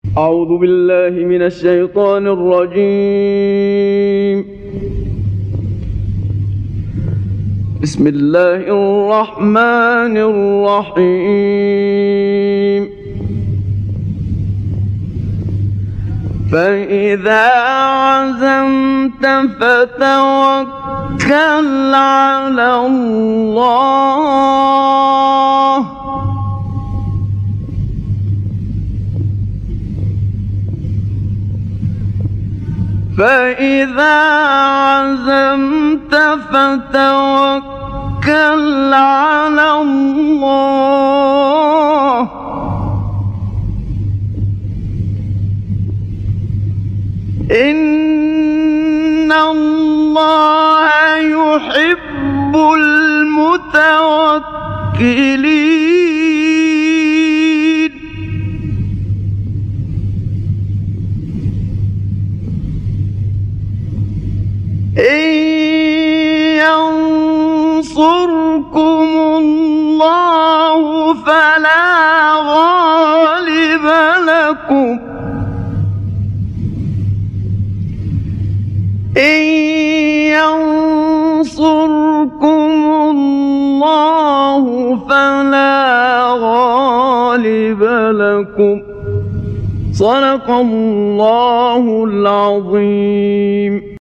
أعوذ بالله من الشيطان الرجيم. بسم الله الرحمن الرحيم. فإذا عزمت فتوكل على الله فإذا عزمت فتوكل على الله إن الله يحب المتوكلين. إن ينصركم الله فلا غالب لكم إن ينصركم الله فلا غالب لكم. صدق الله العظيم.